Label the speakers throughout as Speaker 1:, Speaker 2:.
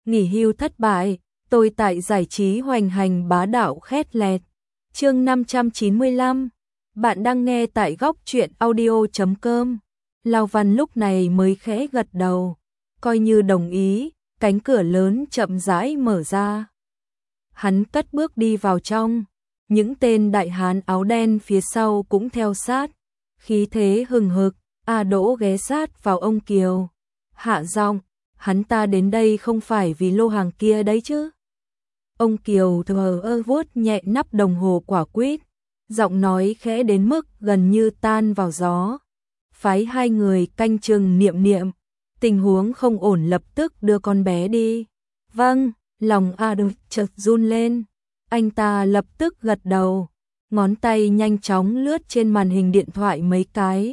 Speaker 1: nghỉ hưu thất bại, tôi tại giải trí hoành hành bá đạo khét lẹt. Chương 595. Bạn đang nghe tại góc truyện audio.com. Lao Văn lúc này mới khẽ gật đầu, coi như đồng ý, cánh cửa lớn chậm rãi mở ra. Hắn cất bước đi vào trong, những tên đại hán áo đen phía sau cũng theo sát, khí thế hừng hực. A Đỗ ghé sát vào ông Kiều, hạ giọng, hắn ta đến đây không phải vì lô hàng kia đấy chứ. Ông Kiều thờ ơ vuốt nhẹ nắp đồng hồ quả quýt, giọng nói khẽ đến mức gần như tan vào gió. Phái hai người canh chừng Niệm Niệm, tình huống không ổn lập tức đưa con bé đi. Vâng, lòng A Đỗ chợt run lên, anh ta lập tức gật đầu, ngón tay nhanh chóng lướt trên màn hình điện thoại mấy cái.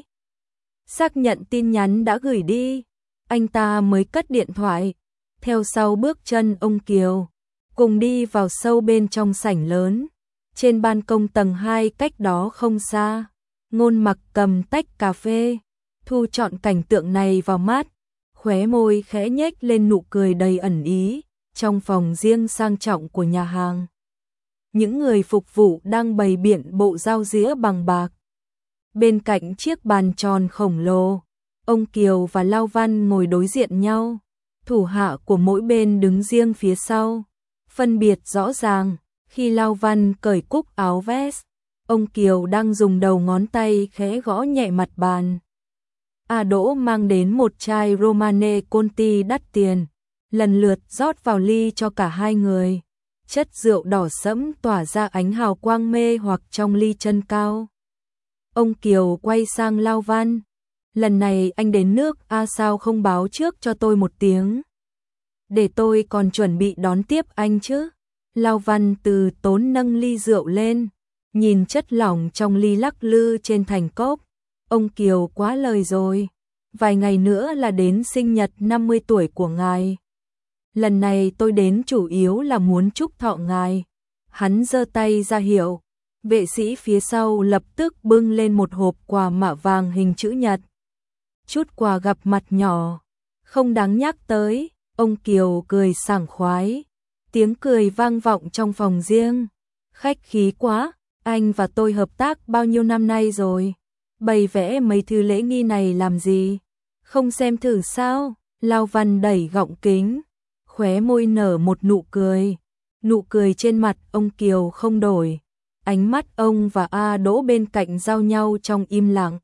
Speaker 1: Xác nhận tin nhắn đã gửi đi, anh ta mới cất điện thoại, theo sau bước chân ông Kiều, cùng đi vào sâu bên trong sảnh lớn. Trên ban công tầng 2 cách đó không xa, Ngôn Mặc cầm tách cà phê, thu trọn cảnh tượng này vào mắt, khóe môi khẽ nhếch lên nụ cười đầy ẩn ý. Trong phòng riêng sang trọng của nhà hàng, những người phục vụ đang bày biện bộ dao dĩa bằng bạc. Bên cạnh chiếc bàn tròn khổng lồ, ông Kiều và Lao Văn ngồi đối diện nhau, thủ hạ của mỗi bên đứng riêng phía sau, phân biệt rõ ràng. Khi Lao Văn cởi cúc áo vest, ông Kiều đang dùng đầu ngón tay khẽ gõ nhẹ mặt bàn. A Đỗ mang đến một chai Romane Conti đắt tiền, lần lượt rót vào ly cho cả hai người. Chất rượu đỏ sẫm tỏa ra ánh hào quang mê hoặc trong ly chân cao. Ông Kiều quay sang Lao Văn, lần này anh đến nước A sao không báo trước cho tôi một tiếng, để tôi còn chuẩn bị đón tiếp anh chứ. Lao Văn từ tốn nâng ly rượu lên, nhìn chất lỏng trong ly lắc lư trên thành cốc. Ông Kiều quá lời rồi, vài ngày nữa là đến sinh nhật 50 tuổi của ngài. Lần này tôi đến chủ yếu là muốn chúc thọ ngài. Hắn giơ tay ra hiệu, vệ sĩ phía sau lập tức bưng lên một hộp quà mạ vàng hình chữ nhật. Chút quà gặp mặt nhỏ, không đáng nhắc tới. Ông Kiều cười sảng khoái, tiếng cười vang vọng trong phòng riêng. Khách khí quá, anh và tôi hợp tác bao nhiêu năm nay rồi, bày vẽ mấy thứ lễ nghi này làm gì, không xem thử sao? Lao Văn đẩy gọng kính, khóe môi nở một nụ cười trên mặt ông Kiều không đổi. Ánh mắt ông và A Đỗ bên cạnh giao nhau trong im lặng.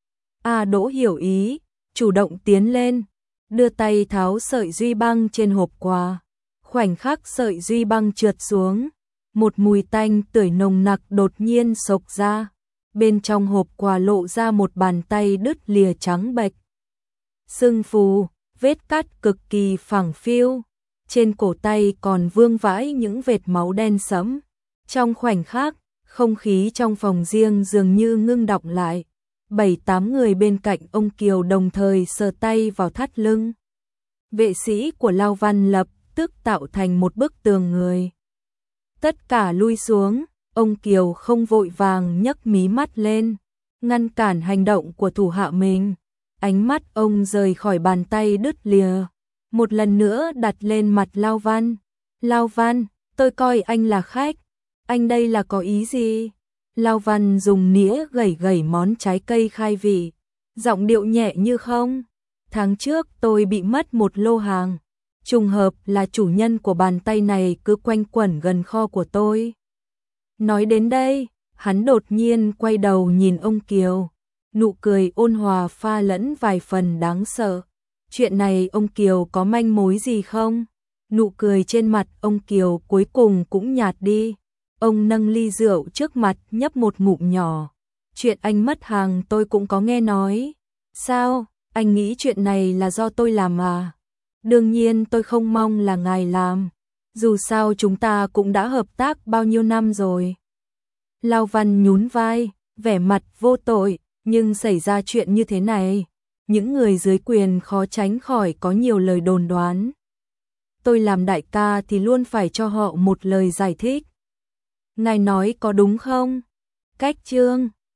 Speaker 1: A Đỗ hiểu ý, chủ động tiến lên, đưa tay tháo sợi duy băng trên hộp quà. Khoảnh khắc sợi duy băng trượt xuống, một mùi tanh tưởi nồng nặc đột nhiên xộc ra. Bên trong hộp quà lộ ra một bàn tay đứt lìa trắng bệch, sưng phù, vết cắt cực kỳ phẳng phiu. Trên cổ tay còn vương vãi những vệt máu đen sẫm. Trong khoảnh khắc, không khí trong phòng riêng dường như ngưng đọng lại. 7-8 người bên cạnh ông Kiều đồng thời sờ tay vào thắt lưng. Vệ sĩ của Lao Văn lập tức tạo thành một bức tường người. Tất cả lui xuống, ông Kiều không vội vàng nhấc mí mắt lên, ngăn cản hành động của thủ hạ mình. Ánh mắt ông rời khỏi bàn tay đứt lìa, một lần nữa đặt lên mặt Lao Văn. Lao Văn, tôi coi anh là khách, anh đây là có ý gì? Lao Văn dùng nĩa gẩy gẩy món trái cây khai vị, giọng điệu nhẹ như không. Tháng trước tôi bị mất một lô hàng, trùng hợp là chủ nhân của bàn tay này cứ quanh quẩn gần kho của tôi. Nói đến đây, hắn đột nhiên quay đầu nhìn ông Kiều, nụ cười ôn hòa pha lẫn vài phần đáng sợ. Chuyện này ông Kiều có manh mối gì không? Nụ cười trên mặt ông Kiều cuối cùng cũng nhạt đi. Ông nâng ly rượu trước mặt nhấp một ngụm nhỏ. Chuyện anh mất hàng tôi cũng có nghe nói. Sao, anh nghĩ chuyện này là do tôi làm à? Đương nhiên tôi không mong là ngài làm. Dù sao chúng ta cũng đã hợp tác bao nhiêu năm rồi. Lao Văn nhún vai, vẻ mặt vô tội, nhưng xảy ra chuyện như thế này, những người dưới quyền khó tránh khỏi có nhiều lời đồn đoán. Tôi làm đại ca thì luôn phải cho họ một lời giải thích. Ngài nói có đúng không? Cách chương